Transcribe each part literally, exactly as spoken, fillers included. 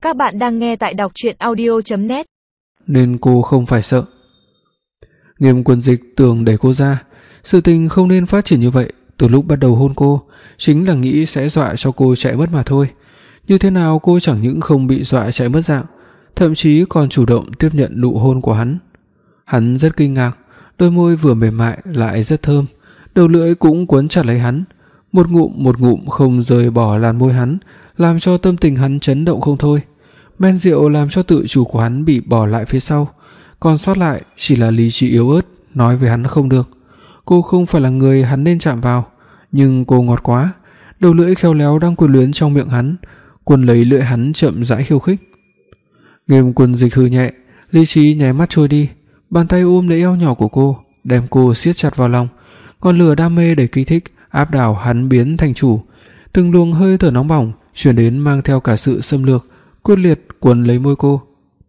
Các bạn đang nghe tại đọc truyện audio chấm net. Nên cô không phải sợ. Nghiêm Quân Dịch tưởng đẩy cô ra. Sự tình không nên phát triển như vậy. Từ lúc bắt đầu hôn cô, chính là nghĩ sẽ dọa cho cô chạy mất mà thôi. Như thế nào cô chẳng những không bị dọa chạy mất dạng, thậm chí còn chủ động tiếp nhận nụ hôn của hắn. Hắn rất kinh ngạc, đôi môi vừa mềm mại lại rất thơm, đầu lưỡi cũng quấn chặt lấy hắn, một ngụm một ngụm không rời bỏ làn môi hắn, làm cho tâm tình hắn chấn động không thôi. Men rượu làm cho tự chủ của hắn bị bỏ lại phía sau, còn sót lại chỉ là lý trí yếu ớt nói với hắn không được. Cô không phải là người hắn nên chạm vào, nhưng cô ngọt quá, đầu lưỡi khéo léo đang quyến luyến trong miệng hắn, cuốn lấy lưỡi hắn chậm rãi khiêu khích. Nghiêm Quân Dịch hừ nhẹ, lý trí nháy mắt trôi đi, bàn tay ôm lấy eo nhỏ của cô, đem cô siết chặt vào lòng. Ngọn lửa đam mê đầy kích thích áp đảo hắn biến thành chủ, từng luồng hơi thở nóng bỏng truyền đến mang theo cả sự xâm lược, quyết liệt cuốn lấy môi cô.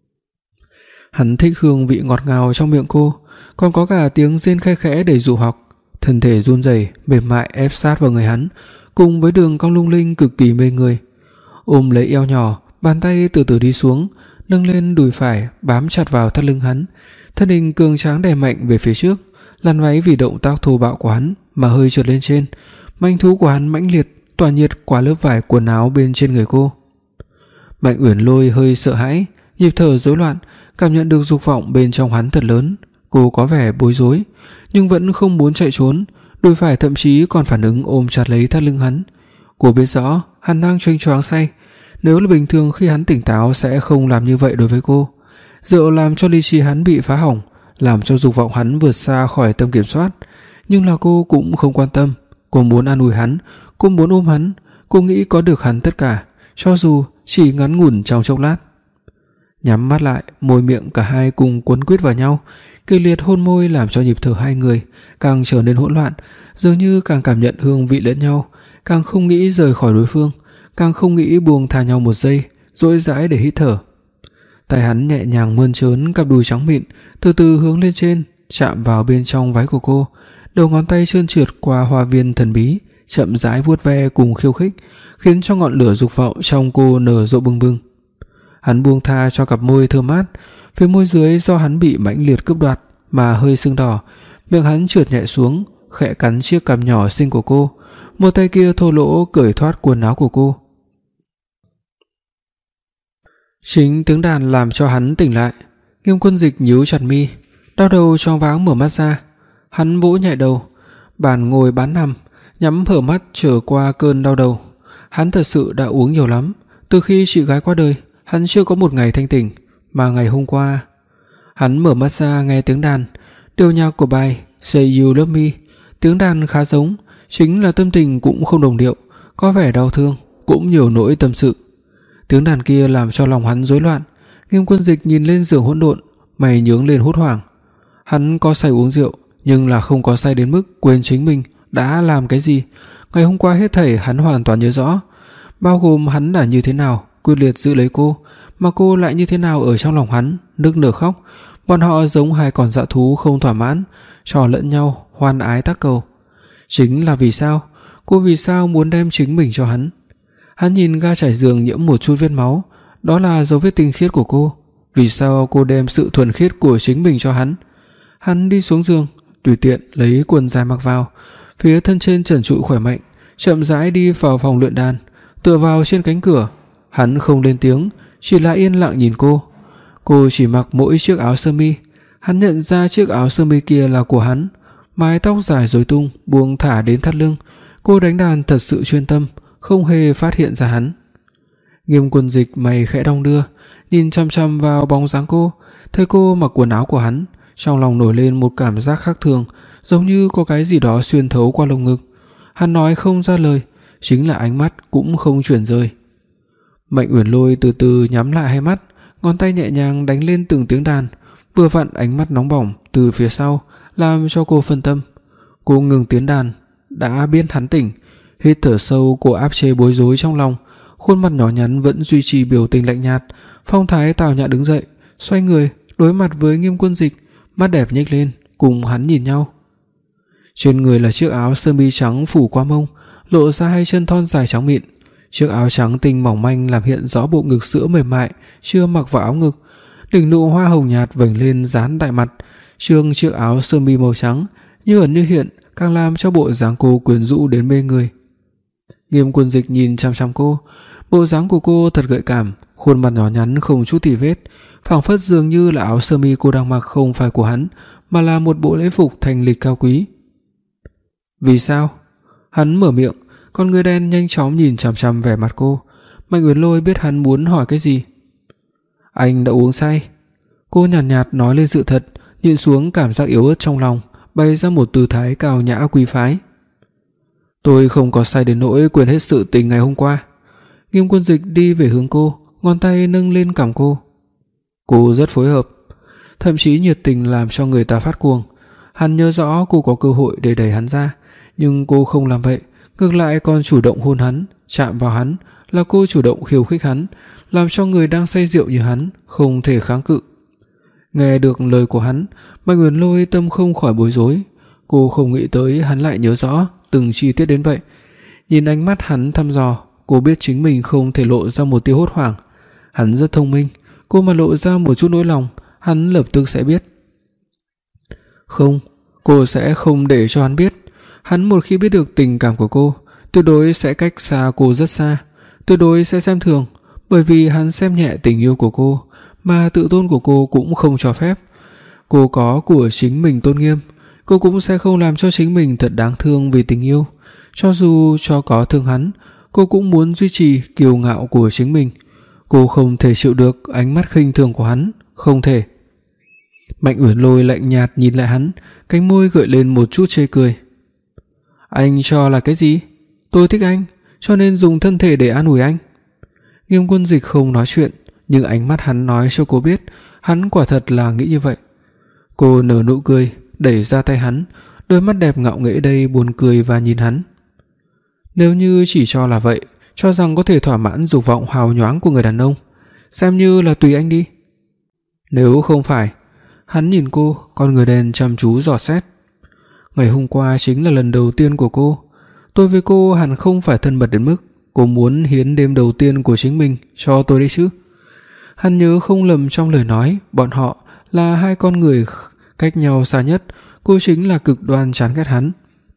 Hắn thích hương vị ngọt ngào trong miệng cô, còn có cả tiếng rên khe khẽ đầy dụ hoặc. Thân thể run rẩy mềm mại ép sát vào người hắn, cùng với đường cong lung linh cực kỳ mê người. Ôm lấy eo nhỏ, bàn tay từ từ đi xuống, nâng lên đùi phải bám chặt vào thắt lưng hắn, thân hình cường tráng đè mạnh về phía trước. Làn váy vì động tác thô bạo của hắn mà hơi trượt lên trên, manh thú của hắn mãnh liệt tỏa nhiệt qua lớp vải quần áo bên trên người cô. Mạnh Uyển Lôi hơi sợ hãi, nhịp thở rối loạn, cảm nhận được dục vọng bên trong hắn thật lớn. Cô có vẻ bối rối, nhưng vẫn không muốn chạy trốn, đùi phải thậm chí còn phản ứng ôm chặt lấy thắt lưng hắn. Cô biết rõ hắn đang choáng choáng say, nếu là bình thường khi hắn tỉnh táo sẽ không làm như vậy đối với cô. Rượu làm cho lý trí hắn bị phá hỏng, làm cho dục vọng hắn vượt xa khỏi tầm kiểm soát, nhưng là cô cũng không quan tâm. Cô muốn an ủi hắn, cô muốn ôm hắn, cô nghĩ có được hắn tất cả, cho dù chỉ ngắn ngủn trong chốc lát. Nhắm mắt lại, môi miệng cả hai cùng quấn quýt vào nhau, kịch liệt hôn môi làm cho nhịp thở hai người càng trở nên hỗn loạn, dường như càng cảm nhận hương vị lẫn nhau, càng không nghĩ rời khỏi đối phương, càng không nghĩ buông tha nhau một giây, dỗi dãi để hít thở. Tay hắn nhẹ nhàng mơn trớn cặp đùi trắng mịn, từ từ hướng lên trên, chạm vào bên trong váy của cô, đầu ngón tay trơn trượt qua hoa viên thần bí, chậm rãi vuốt ve cùng khiêu khích, khiến cho ngọn lửa dục vọng trong cô nở rộ bừng bừng. Hắn buông tha cho cặp môi thơm mát, phía môi dưới do hắn bị mãnh liệt cướp đoạt mà hơi sưng đỏ, miệng hắn trượt nhẹ xuống, khẽ cắn chiếc cằm nhỏ xinh của cô, một tay kia thô lỗ cởi thoát quần áo của cô. Chính tiếng đàn làm cho hắn tỉnh lại. Nghiêm Quân Dịch nhíu chặt mi, đau đầu choáng váng mở mắt ra. Hắn vỗ nhẹ đầu, bàn ngồi bán nằm, nhắm hở mắt trở qua cơn đau đầu. Hắn thật sự đã uống nhiều lắm, từ khi chị gái qua đời, hắn chưa có một ngày thanh tỉnh, mà ngày hôm qua, hắn mở mắt ra nghe tiếng đàn, điệu nhạc của bài Say You Love Me, tiếng đàn khá giống, chính là tâm tình cũng không đồng điệu, có vẻ đau thương, cũng nhiều nỗi tâm sự. Tiếng đàn kia làm cho lòng hắn rối loạn. Nghiêm Quân Dịch nhìn lên giường hỗn độn, mày nhướng lên hốt hoảng. Hắn có say uống rượu, nhưng là không có say đến mức quên chính mình đã làm cái gì. Ngày hôm qua hết thảy hắn hoàn toàn nhớ rõ, bao gồm hắn đã như thế nào quyết liệt giữ lấy cô, mà cô lại như thế nào ở trong lòng hắn, nức nở khóc. Bọn họ giống hai con dã thú không thỏa mãn, trò lẫn nhau hoan ái tác cầu. Chính là vì sao cô vì sao muốn đem chính mình cho hắn. Hắn nhìn ga trải giường nhiễm một chút vết máu, đó là dấu vết tinh khiết của cô. Vì sao cô đem sự thuần khiết của chính mình cho hắn? Hắn đi xuống giường, tùy tiện lấy quần dài mặc vào, phía thân trên trần trụi khỏe mạnh, chậm rãi đi vào phòng luyện đàn, tựa vào trên cánh cửa. Hắn không lên tiếng, chỉ là yên lặng nhìn cô. Cô chỉ mặc mỗi chiếc áo sơ mi. Hắn nhận ra chiếc áo sơ mi kia là của hắn, mái tóc dài rối tung buông thả đến thắt lưng. Cô đánh đàn thật sự chuyên tâm, không hề phát hiện ra hắn. Nghiêm Quân Dịch mày khẽ đong đưa, nhìn chăm chăm vào bóng dáng cô, thấy cô mặc quần áo của hắn, trong lòng nổi lên một cảm giác khác thường, giống như có cái gì đó xuyên thấu qua lồng ngực. Hắn nói không ra lời, chính là ánh mắt cũng không chuyển rời. Mạnh Uyển Lôi từ từ nhắm lại hai mắt, ngón tay nhẹ nhàng đánh lên từng tiếng đàn, vừa vặn ánh mắt nóng bỏng từ phía sau làm cho cô phân tâm. Cô ngừng tiếng đàn, đã biết hắn tỉnh, hít thở sâu, cô áp chế bối rối trong lòng, khuôn mặt nhỏ nhắn vẫn duy trì biểu tình lạnh nhạt, phong thái tào nhã đứng dậy, xoay người đối mặt với Nghiêm Quân Dịch, mắt đẹp nhếch lên, cùng hắn nhìn nhau. Trên người là chiếc áo sơ mi trắng phủ qua mông, lộ ra hai chân thon dài trắng mịn, Chiếc áo trắng tinh mỏng manh làm hiện rõ bộ ngực sữa mềm mại chưa mặc vào áo ngực, đỉnh nụ hoa hồng nhạt vểnh lên dán đại mặt. Trương chiếc áo sơ mi màu trắng như ẩn như hiện càng làm cho bộ dáng cô quyến rũ đến mê người. Nghiêm Quân Dịch nhìn chăm chăm cô, bộ dáng của cô thật gợi cảm, khuôn mặt nhỏ nhắn không chút tì vết, phảng phất dường như là áo sơ mi cô đang mặc không phải của hắn, mà là một bộ lễ phục thanh lịch cao quý. Vì sao? Hắn mở miệng, con người đen nhanh chóng nhìn chằm chằm vẻ mặt cô. Mạnh Uyển Lôi biết hắn muốn hỏi cái gì. Anh đã uống say. Cô nhàn nhạt, nhạt nói lên sự thật, nhịn xuống cảm giác yếu ớt trong lòng, bày ra một tư thái cao nhã quý phái. Tôi không có say đến nỗi quên hết sự tình ngày hôm qua. Nghiêm Quân Dịch đi về hướng cô, ngón tay nâng lên cằm cô. Cô rất phối hợp, thậm chí nhiệt tình làm cho người ta phát cuồng. Hắn nhớ rõ cô có cơ hội để đẩy hắn ra, nhưng cô không làm vậy, ngược lại còn chủ động hôn hắn, chạm vào hắn, là cô chủ động khiêu khích hắn, làm cho người đang say rượu như hắn không thể kháng cự. Nghe được lời của hắn, Mạnh Uyển Lôi tâm không khỏi bối rối. Cô không nghĩ tới hắn lại nhớ rõ từng chi tiết đến vậy. Nhìn ánh mắt hắn thăm dò, cô biết chính mình không thể lộ ra một tia hốt hoảng. Hắn rất thông minh, cô mà lộ ra một chút nỗi lòng, hắn lập tức sẽ biết. Không, cô sẽ không để cho hắn biết. Hắn một khi biết được tình cảm của cô, tuyệt đối sẽ cách xa cô rất xa, tuyệt đối sẽ xem thường, bởi vì hắn xem nhẹ tình yêu của cô, mà tự tôn của cô cũng không cho phép. Cô có của chính mình tôn nghiêm, cô cũng sẽ không làm cho chính mình thật đáng thương vì tình yêu. Cho dù cho có thương hắn, cô cũng muốn duy trì kiêu ngạo của chính mình. Cô không thể chịu được ánh mắt khinh thường của hắn, không thể. Mạnh Uyển Lôi lạnh nhạt nhìn lại hắn, cánh môi gợi lên một chút chê cười. Anh cho là cái gì? Tôi thích anh, cho nên dùng thân thể để an ủi anh. Nghiêm Quân Dịch không nói chuyện, nhưng ánh mắt hắn nói cho cô biết hắn quả thật là nghĩ như vậy. Cô nở nụ cười, đẩy ra tay hắn, đôi mắt đẹp ngạo nghễ đây buồn cười và nhìn hắn. Nếu như chỉ cho là vậy, cho rằng có thể thỏa mãn dục vọng hào nhoáng của người đàn ông, xem như là tùy anh đi. Nếu không phải, hắn nhìn cô, con người đen chăm chú dò xét. Ngày hôm qua chính là lần đầu tiên của cô, tôi với cô hẳn không phải thân mật đến mức cô muốn hiến đêm đầu tiên của chính mình cho tôi đấy chứ. Hắn nhớ không lầm trong lời nói, bọn họ là hai con người cách nhau xa nhất, cô chính là cực đoan chán ghét hắn.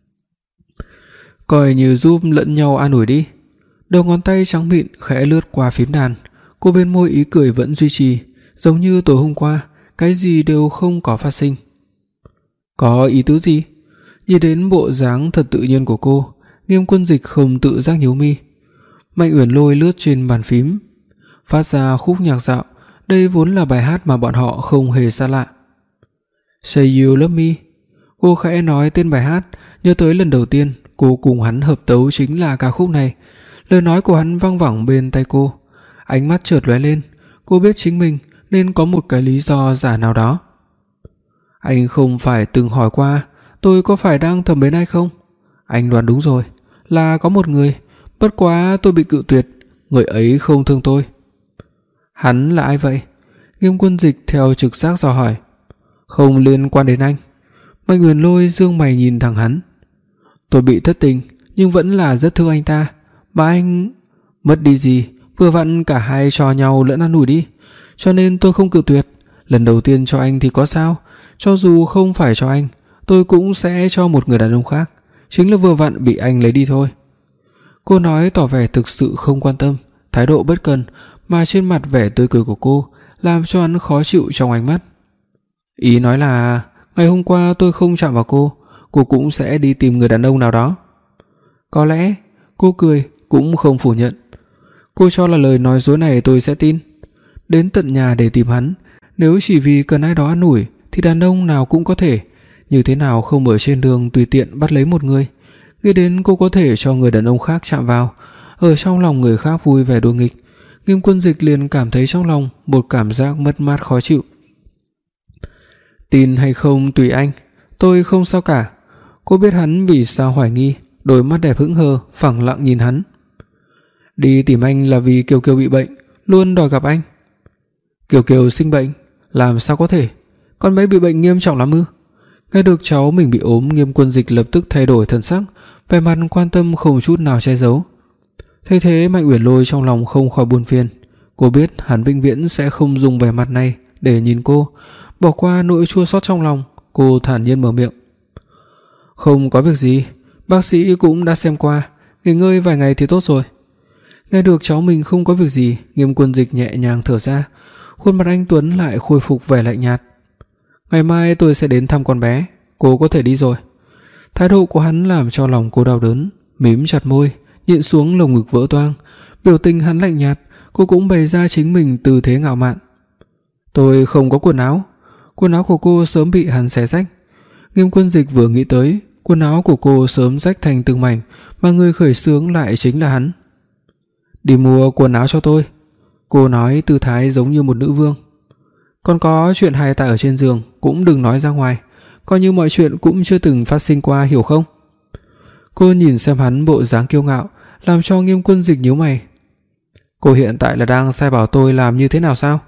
Coi như giúp lẫn nhau an ủi đi. Đầu ngón tay trắng mịn khẽ lướt qua phím đàn, cô bên môi ý cười vẫn duy trì, giống như tối hôm qua, cái gì đều không có phát sinh. Có ý tứ gì? Nhìn đến bộ dáng thật tự nhiên của cô, Nghiêm Quân Dịch không tự giác nhíu mi. Mạnh Uyển Lôi lướt trên bàn phím, phát ra khúc nhạc dạo, đây vốn là bài hát mà bọn họ không hề xa lạ. Say You Love Me. Cô khẽ nói tên bài hát, nhớ tới lần đầu tiên cô cùng hắn hợp tấu chính là ca khúc này. Lời nói của hắn vang vẳng bên tai cô, ánh mắt chợt lóe lên, cô biết chính mình nên có một cái lý do giả nào đó. Anh không phải từng hỏi qua tôi có phải đang thầm mến ai không? Anh đoán đúng rồi, là có một người, bất quá tôi bị cự tuyệt, người ấy không thương tôi. Hắn là ai vậy? Nghiêm Quân Dịch theo trực giác dò hỏi. Không liên quan đến anh. Mạnh Uyển Lôi dương mày nhìn thẳng hắn. Tôi bị thất tình, nhưng vẫn là rất thương anh ta. Mà anh... Mất đi gì, vừa vặn cả hai cho nhau lẫn ăn ủi đi. Cho nên tôi không cự tuyệt. Lần đầu tiên cho anh thì có sao? Cho dù không phải cho anh, tôi cũng sẽ cho một người đàn ông khác. Chính là vừa vặn bị anh lấy đi thôi. Cô nói tỏ vẻ thực sự không quan tâm, thái độ bất cần, mà trên mặt vẻ tươi cười của cô làm cho hắn khó chịu trong ánh mắt. Ý nói là ngày hôm qua tôi không chạm vào cô, cô cũng sẽ đi tìm người đàn ông nào đó. Có lẽ. Cô cười, cũng không phủ nhận. Cô cho là lời nói dối này tôi sẽ tin. Đến tận nhà để tìm hắn, nếu chỉ vì cần ai đó an ủi thì đàn ông nào cũng có thể. Như thế nào không ở trên đường tùy tiện bắt lấy một người. Nghĩ đến cô có thể cho người đàn ông khác chạm vào, ở trong lòng người khác vui vẻ đùa nghịch, Nghiêm Quân Dịch liền cảm thấy trong lòng một cảm giác mất mát khó chịu. Tin hay không tùy anh, tôi không sao cả. Cô biết hắn vì sao hoài nghi, đôi mắt đẹp hững hờ phẳng lặng nhìn hắn. Đi tìm anh là vì Kiều Kiều bị bệnh, luôn đòi gặp anh. Kiều Kiều sinh bệnh, làm sao có thể? Con bé bị bệnh nghiêm trọng lắm ư? Nghe được cháu mình bị ốm, Nghiêm Quân Dịch lập tức thay đổi thần sắc, vẻ mặt quan tâm không chút nào che giấu. Thấy thế Mạnh Uyển Lôi trong lòng không khỏi buồn phiền. Cô biết hắn vĩnh viễn sẽ không dùng vẻ mặt này để nhìn cô. Bỏ qua nỗi chua xót trong lòng, cô thản nhiên mở miệng. Không có việc gì, bác sĩ cũng đã xem qua, nghỉ ngơi vài ngày thì tốt rồi. Nghe được cháu mình không có việc gì, Nghiêm Quân Dịch nhẹ nhàng thở ra. Khuôn mặt anh tuấn lại khôi phục vẻ lạnh nhạt. Ngày mai tôi sẽ đến thăm con bé, cô có thể đi rồi. Thái độ của hắn làm cho lòng cô đau đớn, mím chặt môi, nhịn xuống lồng ngực vỡ toang. Biểu tình hắn lạnh nhạt, cô cũng bày ra chính mình tư thế ngạo mạn. Tôi không có quần áo. Quần áo của cô sớm bị hắn xé rách. Nghiêm Quân Dịch vừa nghĩ tới, quần áo của cô sớm rách thành từng mảnh, mà người khởi xướng lại chính là hắn. Đi mua quần áo cho tôi, cô nói tư thái giống như một nữ vương. Còn có chuyện hai ta ở trên giường cũng đừng nói ra ngoài, coi như mọi chuyện cũng chưa từng phát sinh qua, hiểu không? Cô nhìn xem hắn bộ dáng kiêu ngạo, làm cho Nghiêm Quân Dịch nhíu mày. Cô hiện tại là đang sai bảo tôi làm như thế nào sao?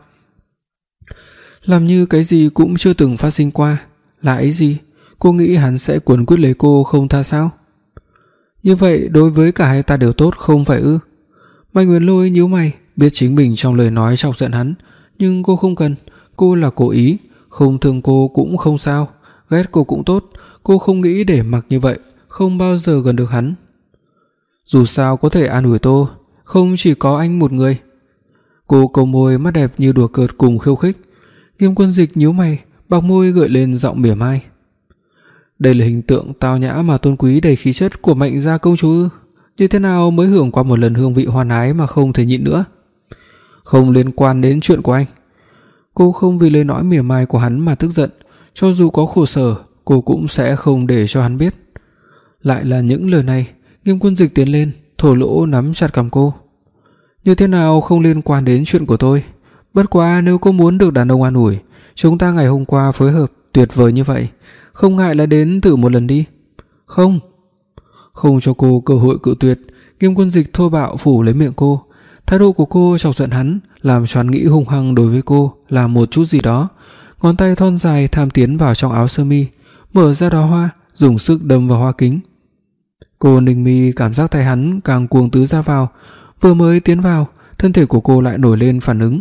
Làm như cái gì cũng chưa từng phát sinh qua là ý gì? Cô nghĩ hắn sẽ cuốn quyết lấy cô không tha sao? Như vậy đối với cả hai ta đều tốt không phải ư? Mạnh Uyển Lôi nhíu mày, biết chính mình trong lời nói chọc giận hắn, nhưng cô không cần. Cô là cố ý, không thương cô cũng không sao, ghét cô cũng tốt. Cô không nghĩ để mặc như vậy, không bao giờ gần được hắn. Dù sao có thể an ủi tôi, không chỉ có anh một người. Cô câu môi mắt đẹp như đùa cợt cùng khiêu khích. Nghiêm Quân Dịch nhíu mày, bạc môi gợi lên giọng mỉa mai. Đây là hình tượng tao nhã mà tôn quý đầy khí chất của Mạnh gia công chúa ư? Như thế nào mới hưởng qua một lần hương vị hoan ái mà không thể nhịn nữa? Không liên quan đến chuyện của anh. Cô không vì lời nói mỉa mai của hắn mà tức giận, cho dù có khổ sở, cô cũng sẽ không để cho hắn biết. Lại là những lời này. Nghiêm Quân Dịch tiến lên, thổ lỗ nắm chặt cằm cô. Như thế nào không liên quan đến chuyện của tôi? Bất quá nếu cô muốn được đàn ông an ủi, chúng ta ngày hôm qua phối hợp tuyệt vời như vậy, không ngại là đến thử một lần đi. Không. Không cho cô cơ hội cự tuyệt, Nghiêm Quân Dịch thô bạo phủ lấy miệng cô. Thái độ của cô chọc giận hắn, làm cho hắn nghĩ hung hăng đối với cô là một chút gì đó. Ngón tay thon dài tham tiến vào trong áo sơ mi, mở ra đóa hoa, dùng sức đâm vào hoa kính. Cô ninh mi cảm giác tay hắn càng cuồng tứ ra vào, vừa mới tiến vào, thân thể của cô lại nổi lên phản ứng.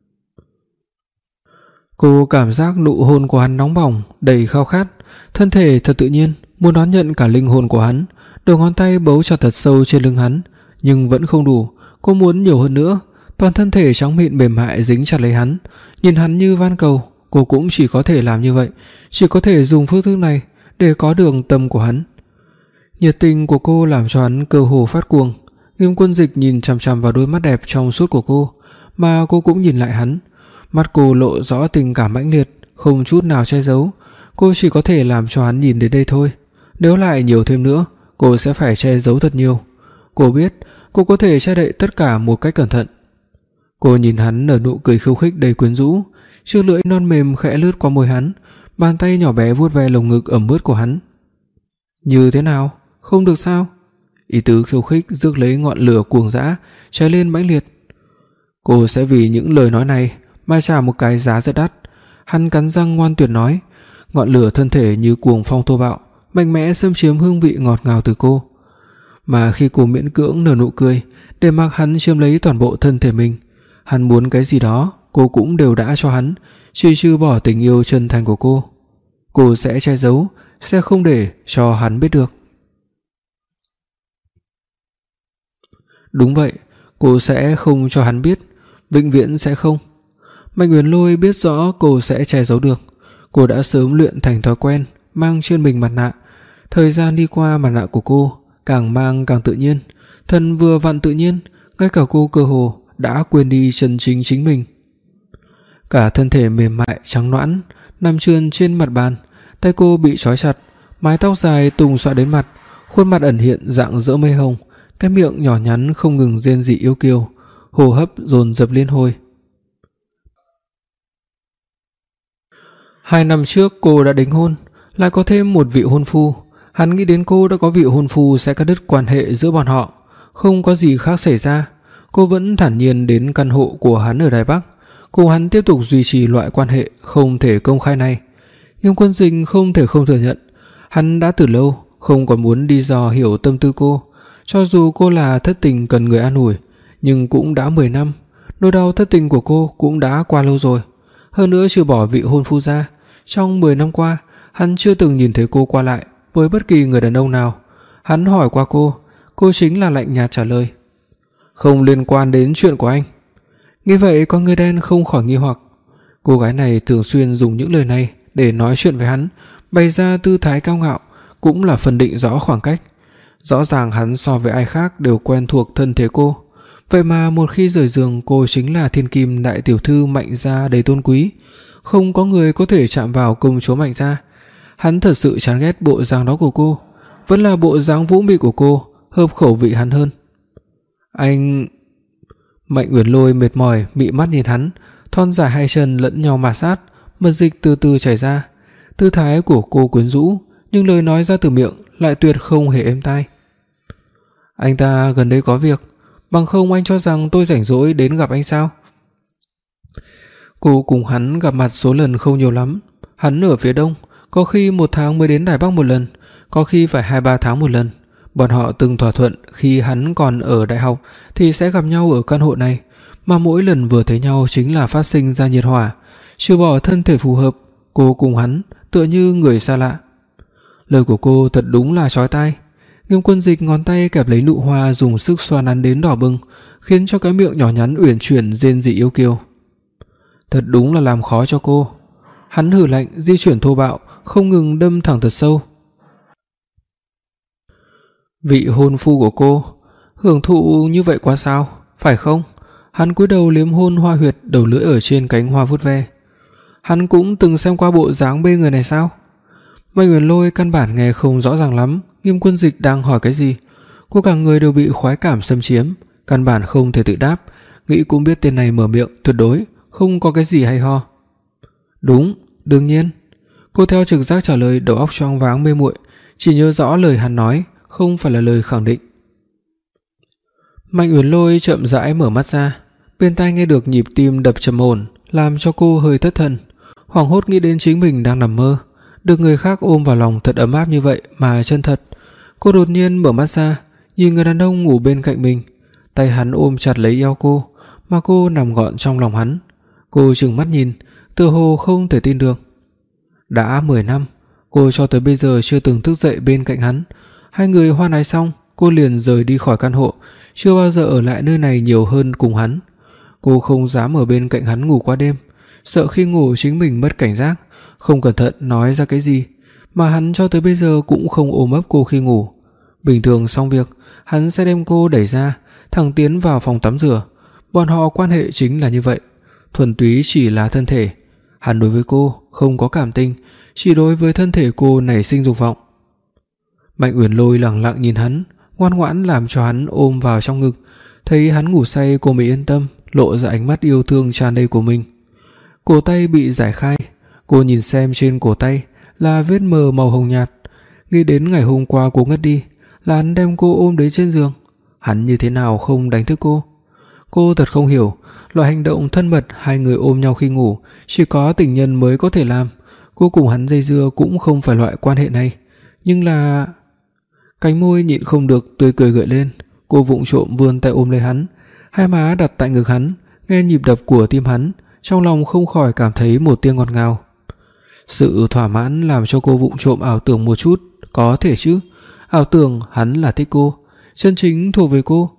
Cô cảm giác nụ hôn của hắn nóng bỏng, đầy khao khát, thân thể thật tự nhiên, muốn đón nhận cả linh hồn của hắn. Đầu ngón tay bấu chặt thật sâu trên lưng hắn, nhưng vẫn không đủ, cô muốn nhiều hơn nữa. Toàn thân thể trắng mịn mềm mại dính chặt lấy hắn, nhìn hắn như van cầu. Cô cũng chỉ có thể làm như vậy, chỉ có thể dùng phương thức này để có được tâm của hắn. Nhiệt tình của cô làm cho hắn cơ hồ phát cuồng. Nghiêm Quân Dịch nhìn chằm chằm vào đôi mắt đẹp trong suốt của cô, mà cô cũng nhìn lại hắn. Mắt cô lộ rõ tình cảm mãnh liệt, không chút nào che giấu. Cô chỉ có thể làm cho hắn nhìn đến đây thôi. Nếu lại nhiều thêm nữa, cô sẽ phải che giấu thật nhiều. Cô biết cô có thể che đậy tất cả một cách cẩn thận. Cô nhìn hắn nở nụ cười khiêu khích đầy quyến rũ, chiếc lưỡi non mềm khẽ lướt qua môi hắn, bàn tay nhỏ bé vuốt ve lồng ngực ẩm ướt của hắn. Như thế nào? Không được sao? Ý tứ khiêu khích rước lấy ngọn lửa cuồng dã, cháy lên mãnh liệt. Cô sẽ vì những lời nói này mà trả một cái giá rất đắt. Hắn cắn răng ngoan tuyệt nói. Ngọn lửa thân thể như cuồng phong thô bạo, mạnh mẽ xâm chiếm hương vị ngọt ngào từ cô. Mà khi cô miễn cưỡng nở nụ cười để mặc hắn chiếm lấy toàn bộ thân thể mình, hắn muốn cái gì đó cô cũng đều đã cho hắn, chỉ trừ bỏ tình yêu chân thành của cô. Cô sẽ che giấu, sẽ không để cho hắn biết được. Đúng vậy, cô sẽ không cho hắn biết, vĩnh viễn sẽ không. Mạnh Uyển Lôi biết rõ cô sẽ che giấu được. Cô đã sớm luyện thành thói quen mang trên mình mặt nạ. Thời gian đi qua, mặt nạ của cô càng mang càng tự nhiên, thân vừa vặn tự nhiên, ngay cả cô cơ hồ đã quên đi chân chính chính mình. Cả thân thể mềm mại trắng nõn nằm trườn trên mặt bàn, tay cô bị trói chặt, mái tóc dài tùng xõa đến mặt, khuôn mặt ẩn hiện rạng rỡ mây hồng, cái miệng nhỏ nhắn không ngừng rên rỉ yêu kiều, hô hấp dồn dập liên hồi. Hai năm trước cô đã đính hôn, lại có thêm một vị hôn phu. Hắn nghĩ đến cô đã có vị hôn phu sẽ cắt đứt quan hệ giữa bọn họ, không có gì khác xảy ra. Cô vẫn thản nhiên đến căn hộ của hắn ở Đài Bắc, cùng hắn tiếp tục duy trì loại quan hệ không thể công khai này. Nhưng Quân Dịch không thể không thừa nhận, hắn đã từ lâu không còn muốn đi dò hiểu tâm tư cô, Cho dù cô là thất tình cần người an ủi, nhưng cũng đã mười năm, nỗi đau thất tình của cô cũng đã qua lâu rồi. Hơn nữa trừ bỏ vị hôn phu ra, trong mười năm qua, hắn chưa từng nhìn thấy cô qua lại với bất kỳ người đàn ông nào. Hắn hỏi qua cô, cô chính là lạnh nhạt trả lời: "Không liên quan đến chuyện của anh." Nghe vậy con người đen không khỏi nghi hoặc. Cô gái này thường xuyên dùng những lời này để nói chuyện với hắn, bày ra tư thái cao ngạo, cũng là phân định rõ khoảng cách. Rõ ràng hắn so với ai khác đều quen thuộc thân thể cô, vậy mà một khi rời giường, cô chính là thiên kim đại tiểu thư Mạnh gia đầy tôn quý, không có người có thể chạm vào công chúa Mạnh gia. Hắn thật sự chán ghét bộ dáng đó của cô, vẫn là bộ dáng vũ mị của cô hợp khẩu vị hắn hơn. Anh... Mạnh Uyển Lôi mệt mỏi mị mắt nhìn hắn, thon dài hai chân lẫn nhau ma sát, mật dịch từ từ chảy ra. Tư thái của cô quyến rũ, nhưng lời nói ra từ miệng lại tuyệt không hề êm tai. Anh ta gần đây có việc, bằng không anh cho rằng tôi rảnh rỗi đến gặp anh sao? Cô cùng hắn gặp mặt số lần không nhiều lắm. Hắn ở phía Đông, có khi một tháng mới đến Đài Bắc một lần, có khi phải hai ba tháng một lần. Bọn họ từng thỏa thuận khi hắn còn ở đại học thì sẽ gặp nhau ở căn hộ này, mà mỗi lần vừa thấy nhau chính là phát sinh ra nhiệt hỏa. Trừ bỏ thân thể phù hợp, cô cùng hắn tựa như người xa lạ. Lời của cô thật đúng là chói tai. Nghiêm Quân Dịch ngón tay kẹp lấy nụ hoa, dùng sức xoa nắn đến đỏ bừng, khiến cho cái miệng nhỏ nhắn uyển chuyển rên rỉ yêu kiều. Thật đúng là làm khó cho cô. Hắn hừ lạnh, di chuyển thô bạo, không ngừng đâm thẳng thật sâu. Vị hôn phu của cô hưởng thụ như vậy quá sao, phải không? Hắn cúi đầu liếm hôn hoa huyệt, đầu lưỡi ở trên cánh hoa vuốt ve. Hắn cũng từng xem qua bộ dáng bê người này sao? Mạnh Uyển Lôi căn bản nghe không rõ ràng lắm Nghiêm Quân Dịch đang hỏi cái gì. Cô cả người đều bị khoái cảm xâm chiếm, căn bản không thể tự đáp, nghĩ cũng biết tên này mở miệng tuyệt đối không có cái gì hay ho. Đúng, đương nhiên. Cô theo trực giác trả lời, đầu óc choáng váng mê muội, chỉ nhớ rõ lời hắn nói, không phải là lời khẳng định. Mạnh Uyển Lôi chậm rãi mở mắt ra, bên tai nghe được nhịp tim đập trầm ổn, làm cho cô hơi thất thần, hoảng hốt nghĩ đến chính mình đang nằm mơ, được người khác ôm vào lòng thật ấm áp như vậy mà chân thật. Cô đột nhiên mở mắt ra, nhìn người đàn ông ngủ bên cạnh mình, tay hắn ôm chặt lấy eo cô, mà cô nằm gọn trong lòng hắn. Cô trừng mắt nhìn, tựa hồ không thể tin được. Đã mười năm, cô cho tới bây giờ chưa từng thức dậy bên cạnh hắn. Hai người hoan ái xong, cô liền rời đi khỏi căn hộ, chưa bao giờ ở lại nơi này nhiều hơn cùng hắn. Cô không dám ở bên cạnh hắn ngủ qua đêm, sợ khi ngủ chính mình mất cảnh giác, không cẩn thận nói ra cái gì, mà hắn cho tới bây giờ cũng không ôm ấp cô khi ngủ. Bình thường xong việc, hắn sẽ đem cô đẩy ra, thẳng tiến vào phòng tắm rửa. Bọn họ quan hệ chính là như vậy, thuần túy chỉ là thân thể. Hắn đối với cô không có cảm tình, chỉ đối với thân thể cô nảy sinh dục vọng. Mạnh Uyển Lôi lặng lặng nhìn hắn, ngoan ngoãn làm cho hắn ôm vào trong ngực. Thấy hắn ngủ say, cô mới yên tâm, lộ ra ánh mắt yêu thương tràn đầy của mình. Cổ tay bị giải khai, cô nhìn xem trên cổ tay là vết mờ màu hồng nhạt, nghĩ đến ngày hôm qua cô ngất đi, là hắn đem cô ôm đến trên giường. Hắn như thế nào không đánh thức cô? Cô thật không hiểu, loại hành động thân mật hai người ôm nhau khi ngủ chỉ có tình nhân mới có thể làm. Cô cùng hắn dây dưa cũng không phải loại quan hệ này, nhưng là... Cánh môi nhịn không được tươi cười gợi lên, cô vụng trộm vươn tay ôm lấy hắn, hai má đặt tại ngực hắn, nghe nhịp đập của tim hắn, trong lòng không khỏi cảm thấy một tia ngọt ngào. Sự thỏa mãn làm cho cô vụng trộm ảo tưởng một chút, có thể chứ, ảo tưởng hắn là thích cô, chân chính thuộc về cô.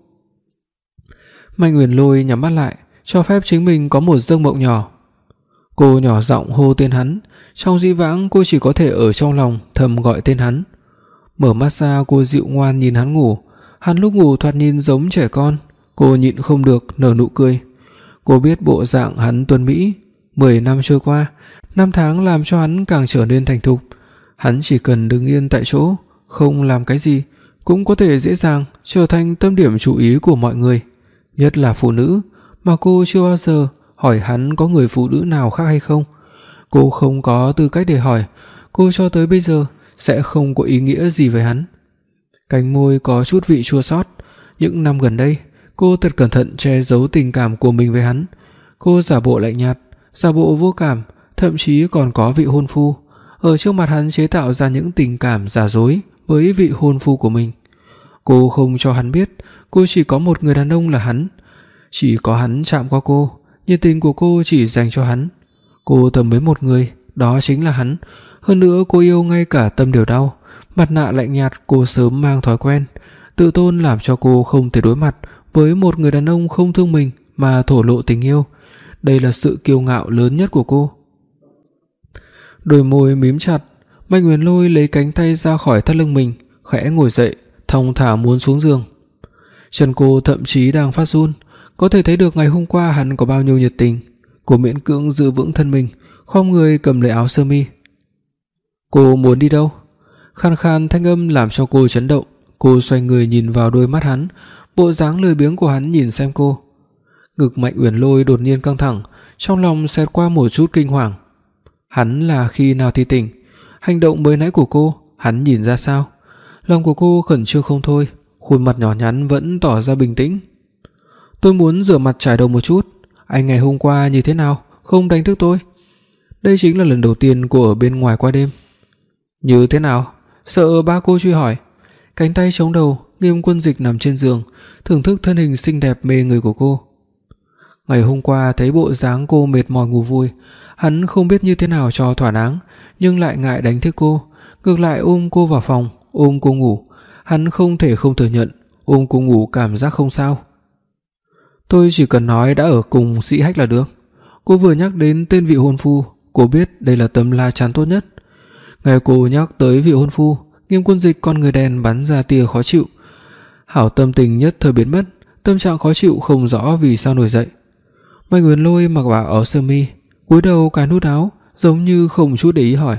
Mạnh Uyển Lôi nhắm mắt lại, cho phép chính mình có một giấc mộng nhỏ. Cô nhỏ giọng hô tên hắn, trong dĩ vãng cô chỉ có thể ở trong lòng thầm gọi tên hắn. Mở mắt ra, cô dịu ngoan nhìn hắn ngủ. Hắn lúc ngủ thoạt nhìn giống trẻ con, cô nhịn không được nở nụ cười. Cô biết bộ dạng hắn tuấn mỹ. Mười năm trôi qua, năm tháng làm cho hắn càng trở nên thành thục. Hắn chỉ cần đứng yên tại chỗ, không làm cái gì, cũng có thể dễ dàng trở thành tâm điểm chú ý của mọi người, nhất là phụ nữ, mà cô chưa bao giờ hỏi hắn có người phụ nữ nào khác hay không. Cô không có tư cách để hỏi, cô cho tới bây giờ sẽ không có ý nghĩa gì với hắn. Cánh môi có chút vị chua xót. Những năm gần đây, cô thật cẩn thận che giấu tình cảm của mình với hắn. Cô giả bộ lạnh nhạt, giả bộ vô cảm, thậm chí còn có vị hôn phu, ở trước mặt hắn chế tạo ra những tình cảm giả dối với vị hôn phu của mình. Cô không cho hắn biết cô chỉ có một người đàn ông là hắn. Chỉ có hắn chạm qua cô, nhiệt tình của cô chỉ dành cho hắn. Cô thầm với một người, đó chính là hắn. Hơn nữa cô yêu ngay cả tâm đều đau. Mặt nạ lạnh nhạt cô sớm mang thói quen. Tự tôn làm cho cô không thể đối mặt với một người đàn ông không thương mình mà thổ lộ tình yêu. Đây là sự kiêu ngạo lớn nhất của cô. Đôi môi mím chặt, Mạnh Uyển Lôi lấy cánh tay ra khỏi thắt lưng mình, khẽ ngồi dậy, thong thả muốn xuống giường. Chân cô thậm chí đang phát run, có thể thấy được ngày hôm qua hắn có bao nhiêu nhiệt tình. Cô miễn cưỡng giữ vững thân mình, khom người cầm lấy áo sơ mi. Cô muốn đi đâu? Khan khan thanh âm làm cho cô chấn động. Cô xoay người nhìn vào đôi mắt hắn, bộ dáng lười biếng của hắn nhìn xem cô. Ngực Mạnh Uyển Lôi đột nhiên căng thẳng, trong lòng xẹt qua một chút kinh hoàng. Hắn là khi nào thì tỉnh? Hành động mới nãy của cô, hắn nhìn ra sao? Lòng của cô khẩn trương không thôi, khuôn mặt nhỏ nhắn vẫn tỏ ra bình tĩnh. Tôi muốn rửa mặt trải đầu một chút. Anh ngày hôm qua như thế nào? Không đánh thức tôi? Đây chính là lần đầu tiên cô ở bên ngoài qua đêm. Như thế nào? Sợ ba cô truy hỏi. Cánh tay chống đầu, Nghiêm Quân Dịch nằm trên giường, thưởng thức thân hình xinh đẹp mê người của cô. Ngày hôm qua thấy bộ dáng cô mệt mỏi ngủ vui, hắn không biết như thế nào cho thỏa đáng, nhưng lại ngại đánh thức cô, ngược lại ôm cô vào phòng, ôm cô ngủ. Hắn không thể không thừa nhận, ôm cô ngủ cảm giác không sao. Tôi chỉ cần nói đã ở cùng Sĩ Hách là được. Cô vừa nhắc đến tên vị hôn phu, cô biết đây là tấm la chắn tốt nhất. Nghe cô nhắc tới vị hôn phu, Nghiêm Quân Dịch con người đen bắn ra tia khó chịu. Hảo tâm tình nhất thời biến mất, tâm trạng khó chịu không rõ vì sao nổi dậy. Mạnh Uyển Lôi mặc vào áo sơ mi, cúi đầu cài nút áo, giống như không chút để ý hỏi: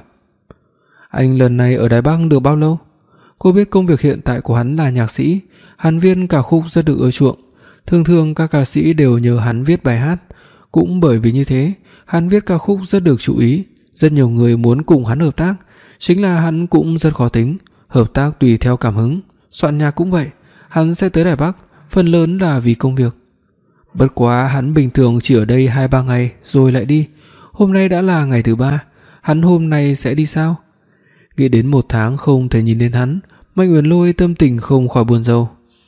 Anh lần này ở Đài Bắc được bao lâu? Cô biết công việc hiện tại của hắn là nhạc sĩ, hắn viết ca khúc rất được ưa chuộng. Thường thường các ca sĩ đều nhờ hắn viết bài hát. Cũng bởi vì như thế, hắn viết ca khúc rất được chú ý, rất nhiều người muốn cùng hắn hợp tác. Chính là hắn cũng rất khó tính, hợp tác tùy theo cảm hứng. Soạn nhạc cũng vậy, hắn sẽ tới Đài Bắc, phần lớn là vì công việc. Bất quá hắn bình thường chỉ ở đây hai ba ngày rồi lại đi. Hôm nay đã là ngày thứ ba, hắn hôm nay sẽ đi sao? Nghĩ đến một tháng không thể nhìn đến hắn, Mạnh Uyển Lôi tâm tình không khỏi buồn rầu.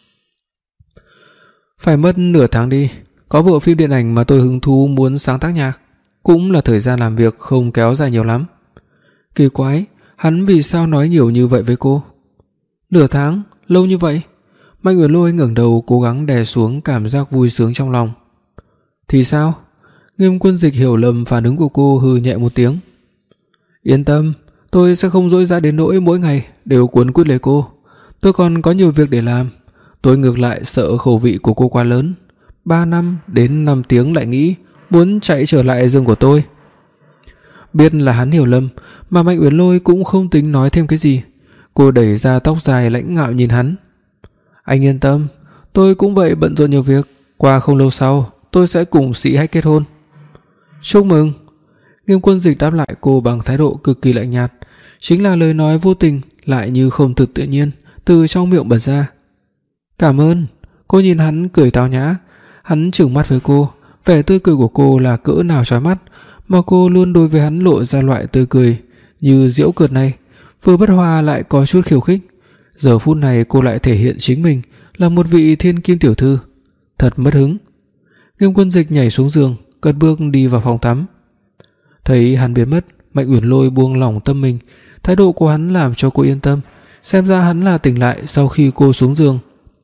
Phải mất nửa tháng đi, có bộ phim điện ảnh mà tôi hứng thú muốn sáng tác nhạc, cũng là thời gian làm việc không kéo dài nhiều lắm. Kỳ quái, hắn vì sao nói nhiều như vậy với cô? Nửa tháng, lâu như vậy? Mạnh Uyển Lôi ngẩng đầu cố gắng đè xuống cảm giác vui sướng trong lòng. Thì sao? Nghiêm Quân Dịch hiểu lầm phản ứng của cô, hừ nhẹ một tiếng. Yên tâm, tôi sẽ không dỗi dãi đến nỗi mỗi ngày đều cuốn quýt lấy cô. Tôi còn có nhiều việc để làm. Tôi ngược lại sợ khẩu vị của cô quá lớn. Ba năm đến năm tiếng lại nghĩ muốn chạy trở lại giường của tôi. Biết là hắn hiểu lầm, mà Mạnh Uyển Lôi cũng không tính nói thêm cái gì. Cô đẩy ra tóc dài lãnh ngạo nhìn hắn. Anh yên tâm, tôi cũng vậy, bận rộn nhiều việc. Qua không lâu sau, tôi sẽ cùng Sĩ Hách kết hôn. Chúc mừng. Nghiêm Quân Dịch đáp lại cô bằng thái độ cực kỳ lạnh nhạt, chính là lời nói vô tình lại như không thực tự nhiên từ trong miệng bật ra. Cảm ơn. Cô nhìn hắn cười tao nhã. Hắn trừng mắt với cô, vẻ tươi cười của cô là cỡ nào chói mắt, mà cô luôn đối với hắn lộ ra loại tươi cười như giễu cợt này, vừa bất hòa lại có chút khiêu khích. Giờ phút này cô lại thể hiện chính mình là một vị thiên kim tiểu thư, thật mất hứng. Nghiêm Quân Dịch nhảy xuống giường, cất bước đi vào phòng tắm. Thấy hắn biến mất, Mạnh Uyển Lôi buông lỏng tâm mình, thái độ của hắn làm cho cô yên tâm, xem ra hắn là tỉnh lại sau khi cô xuống giường.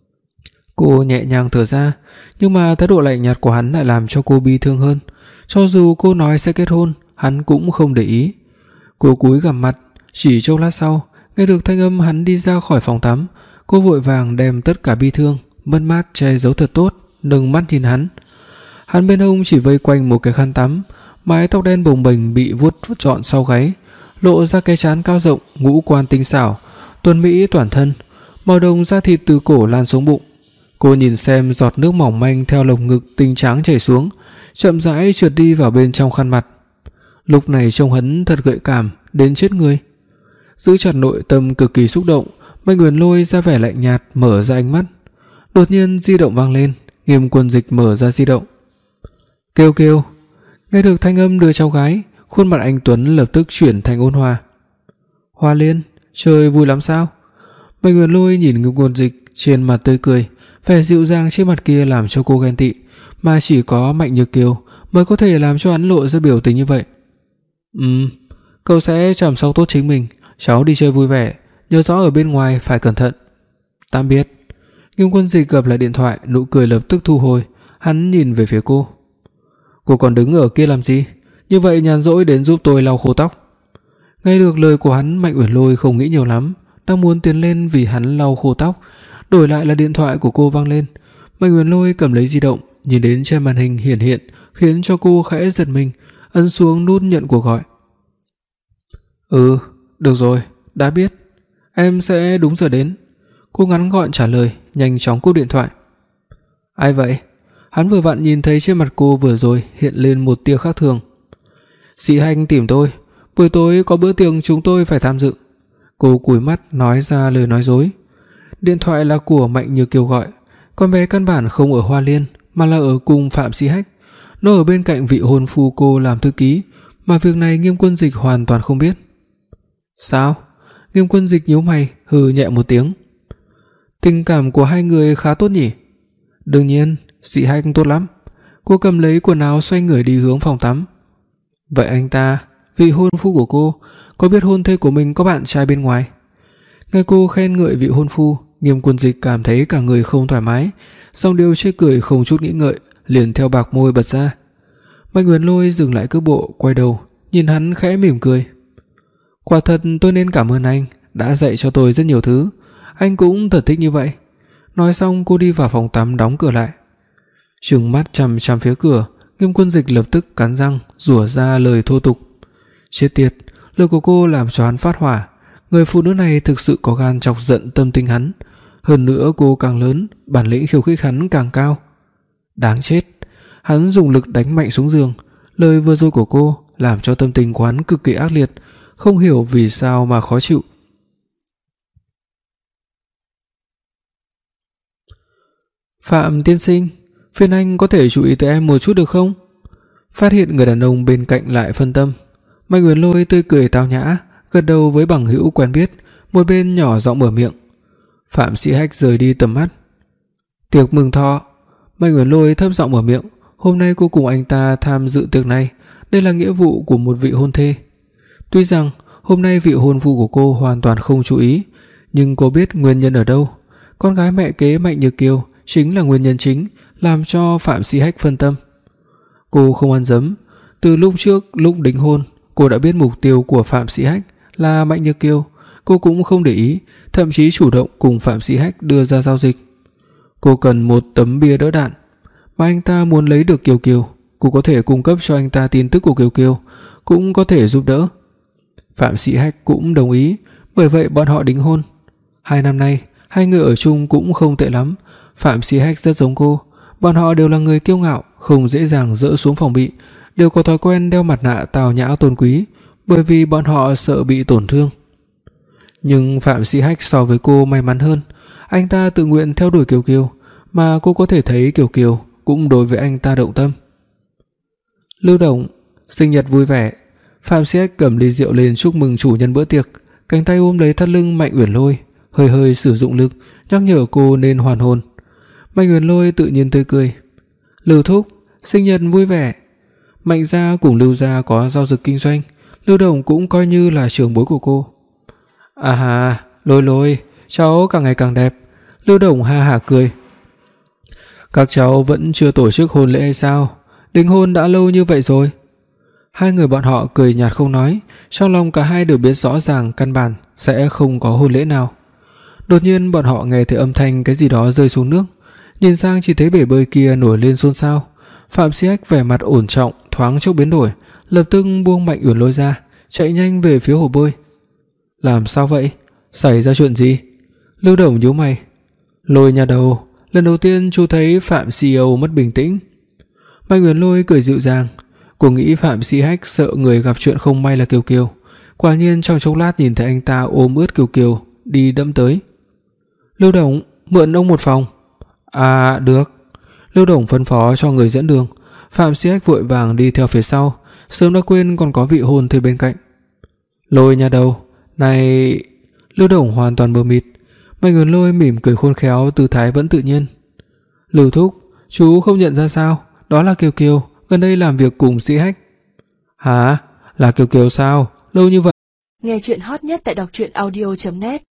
Cô nhẹ nhàng thở ra, nhưng mà thái độ lạnh nhạt của hắn lại làm cho cô bi thương hơn. Cho dù cô nói sẽ kết hôn, hắn cũng không để ý. Cô cúi gằm mặt, chỉ chốc lát sau, nghe được thanh âm hắn đi ra khỏi phòng tắm, cô vội vàng đem tất cả bi thương, mất mát che giấu thật tốt, nâng mắt nhìn hắn. Hắn bên hông chỉ vây quanh một cái khăn tắm, mái tóc đen bồng bềnh bị vuốt trọn sau gáy, lộ ra cái trán cao rộng, ngũ quan tinh xảo, tuấn mỹ toàn thân, màu đồng da thịt từ cổ lan xuống bụng. Cô nhìn xem giọt nước mỏng manh theo lồng ngực tinh trắng chảy xuống, chậm rãi trượt đi vào bên trong khăn mặt. Lúc này trông hắn thật gợi cảm đến chết người. Giữ chặt nội tâm cực kỳ xúc động, Mạnh Uyển Lôi ra vẻ lạnh nhạt mở ra ánh mắt. Đột nhiên di động vang lên, Nghiêm Quân Dịch mở ra di động. Kêu kêu. Nghe được thanh âm đưa cháu gái, khuôn mặt anh tuấn lập tức chuyển thành ôn hòa. Hoa Liên, chơi vui lắm sao? Mạnh Uyển Lôi nhìn Nghiêm Quân Dịch, trên mặt tươi cười, vẻ dịu dàng trên mặt kia làm cho cô ghen tị, mà chỉ có Mạnh Nhược Kiều mới có thể làm cho hắn lộ ra biểu tình như vậy. "Ừm, cậu sẽ chăm sóc tốt chính mình, cháu đi chơi vui vẻ, nhớ rõ ở bên ngoài phải cẩn thận." "Tạm biệt." Nghiêm Quân Dịch gập lại điện thoại, nụ cười lập tức thu hồi, hắn nhìn về phía cô. "Cô còn đứng ở kia làm gì? Như vậy nhàn rỗi đến giúp tôi lau khô tóc." Nghe được lời của hắn, Mạnh Uyển Lôi không nghĩ nhiều lắm, đang muốn tiến lên vì hắn lau khô tóc, đổi lại là điện thoại của cô vang lên. Mạnh Uyển Lôi cầm lấy di động, nhìn đến trên màn hình hiển hiện, khiến cho cô khẽ giật mình, ấn xuống nút nhận cuộc gọi. "Ừ, được rồi, đã biết. Em sẽ đúng giờ đến." Cô ngắn gọn trả lời, nhanh chóng cúp điện thoại. "Ai vậy?" Hắn vừa vặn nhìn thấy trên mặt cô vừa rồi hiện lên một tia khác thường. "Sĩ Hành tìm tôi, buổi tối có bữa tiệc chúng tôi phải tham dự." Cô cúi mắt nói ra lời nói dối. Điện thoại là của Mạnh Như Kiều gọi, con bé căn bản không ở Hoa Liên mà là ở cùng Phạm Sĩ Hách. Nó ở bên cạnh vị hôn phu cô làm thư ký, mà việc này Nghiêm Quân Dịch hoàn toàn không biết. "Sao?" Nghiêm Quân Dịch nhíu mày, hừ nhẹ một tiếng. "Tình cảm của hai người khá tốt nhỉ?" "Đương nhiên, Sĩ Hách tốt lắm." Cô cầm lấy quần áo xoay người đi hướng phòng tắm. "Vậy anh ta, vị hôn phu của cô, có biết hôn thê của mình có bạn trai bên ngoài?" Nghe cô khen ngợi vị hôn phu, Nghiêm Quân Dịch cảm thấy cả người không thoải mái, song điều chê cười không chút nghĩ ngợi, liền theo bạc môi bật ra. Mạnh Uyển Lôi dừng lại cước bộ, quay đầu, nhìn hắn khẽ mỉm cười. "Quả thật tôi nên cảm ơn anh, đã dạy cho tôi rất nhiều thứ, anh cũng thật thích như vậy." Nói xong cô đi vào phòng tắm đóng cửa lại. Trừng mắt chằm chằm phía cửa, Nghiêm Quân Dịch lập tức cắn răng, rủa ra lời thô tục. Chết tiệt, lời của cô làm cho hắn phát hỏa. Người phụ nữ này thực sự có gan chọc giận tâm tình hắn, hơn nữa cô càng lớn, bản lĩnh khiêu khích hắn càng cao. Đáng chết. Hắn dùng lực đánh mạnh xuống giường. Lời vừa rồi của cô làm cho tâm tình của hắn cực kỳ ác liệt, không hiểu vì sao mà khó chịu. "Phạm tiên sinh, phiền anh có thể chú ý tới em một chút được không?" Phát hiện người đàn ông bên cạnh lại phân tâm, Mạnh Uyển Lôi tươi cười tao nhã, gật đầu với bằng hữu quen biết, một bên nhỏ giọng mở miệng. Phạm Sĩ Hách rời đi tầm mắt. "Tiệc mừng thọ." Mạnh Uyển Lôi thấp giọng mở miệng, hôm nay cô cùng anh ta tham dự tiệc này, đây là nghĩa vụ của một vị hôn thê. Tuy rằng hôm nay vị hôn phu của cô hoàn toàn không chú ý, nhưng cô biết nguyên nhân ở đâu. Con gái mẹ kế Mạnh Như Kiều chính là nguyên nhân chính làm cho Phạm Sĩ Hách phân tâm. Cô không ăn dấm, từ lúc trước lúc đính hôn, cô đã biết mục tiêu của Phạm Sĩ Hách là Mạnh Như Kiều, cô cũng không để ý, thậm chí chủ động cùng Phạm Sĩ Hách đưa ra giao dịch. Cô cần một tấm bia đỡ đạn, mà anh ta muốn lấy được Kiều Kiều, cô có thể cung cấp cho anh ta tin tức của Kiều Kiều, cũng có thể giúp đỡ. Phạm Sĩ Hách cũng đồng ý, bởi vậy bọn họ đính hôn. Hai năm nay, hai người ở chung cũng không tệ lắm. Phạm Sĩ Hách rất giống cô, bọn họ đều là người kiêu ngạo, không dễ dàng dỡ xuống phòng bị, đều có thói quen đeo mặt nạ tào nhã tôn quý, bởi vì bọn họ sợ bị tổn thương. Nhưng Phạm Sĩ Hách so với cô may mắn hơn, anh ta tự nguyện theo đuổi Kiều Kiều, mà cô có thể thấy Kiều Kiều cũng đối với anh ta động tâm. Lưu Đồng, sinh nhật vui vẻ. Phạm Sĩ Hách cầm ly rượu lên chúc mừng chủ nhân bữa tiệc, cánh tay ôm lấy thắt lưng Mạnh Uyển Lôi, hơi hơi sử dụng lực nhắc nhở cô nên hoàn hồn. Mạnh Uyển Lôi tự nhiên tươi cười. "Lưu thúc, sinh nhật vui vẻ." Mạnh gia cùng Lưu gia có giao dịch kinh doanh, Lưu Đồng cũng coi như là trưởng bối của cô. "À hà, Lôi Lôi, cháu càng ngày càng đẹp." Lưu Đồng ha hả cười. "Các cháu vẫn chưa tổ chức hôn lễ hay sao? Đính hôn đã lâu như vậy rồi." Hai người bọn họ cười nhạt không nói, trong lòng cả hai đều biết rõ ràng căn bản sẽ không có hôn lễ nào. Đột nhiên bọn họ nghe thấy âm thanh cái gì đó rơi xuống nước, nhìn sang chỉ thấy bể bơi kia nổi lên xôn xao. Phạm Sĩ Hách vẻ mặt ổn trọng thoáng chốc biến đổi, lập tức buông Mạnh Uyển Lôi ra, chạy nhanh về phía hồ bơi. "Làm sao vậy? Xảy ra chuyện gì?" Lưu Đồng nhíu mày. "Lôi nhà đầu, lần đầu tiên chú thấy Phạm xê e ô mất bình tĩnh." Mạnh Uyển Lôi cười dịu dàng, cô nghĩ Phạm Sĩ Hách sợ người gặp chuyện không may là Kiều Kiều. Quả nhiên trong chốc lát nhìn thấy anh ta ôm ướt Kiều Kiều đi đẫm tới. "Lưu Đồng, mượn ông một phòng." "À được." Lưu Đồng phân phó cho người dẫn đường. Phạm Sĩ Hách vội vàng đi theo phía sau, sớm đã quên còn có vị hôn thê bên cạnh. "Lôi nhà đầu, này..." Lưu Đồng hoàn toàn mờ mịt. Mạnh Nguyền Lôi mỉm cười khôn khéo, tư thái vẫn tự nhiên. Lưu thúc, chú không nhận ra sao? Đó là Kiều Kiều, gần đây làm việc cùng Sĩ Hách. Hả? Là Kiều Kiều sao? Lâu như vậy. Nghe chuyện hot nhất tại đọc truyện audio chấm net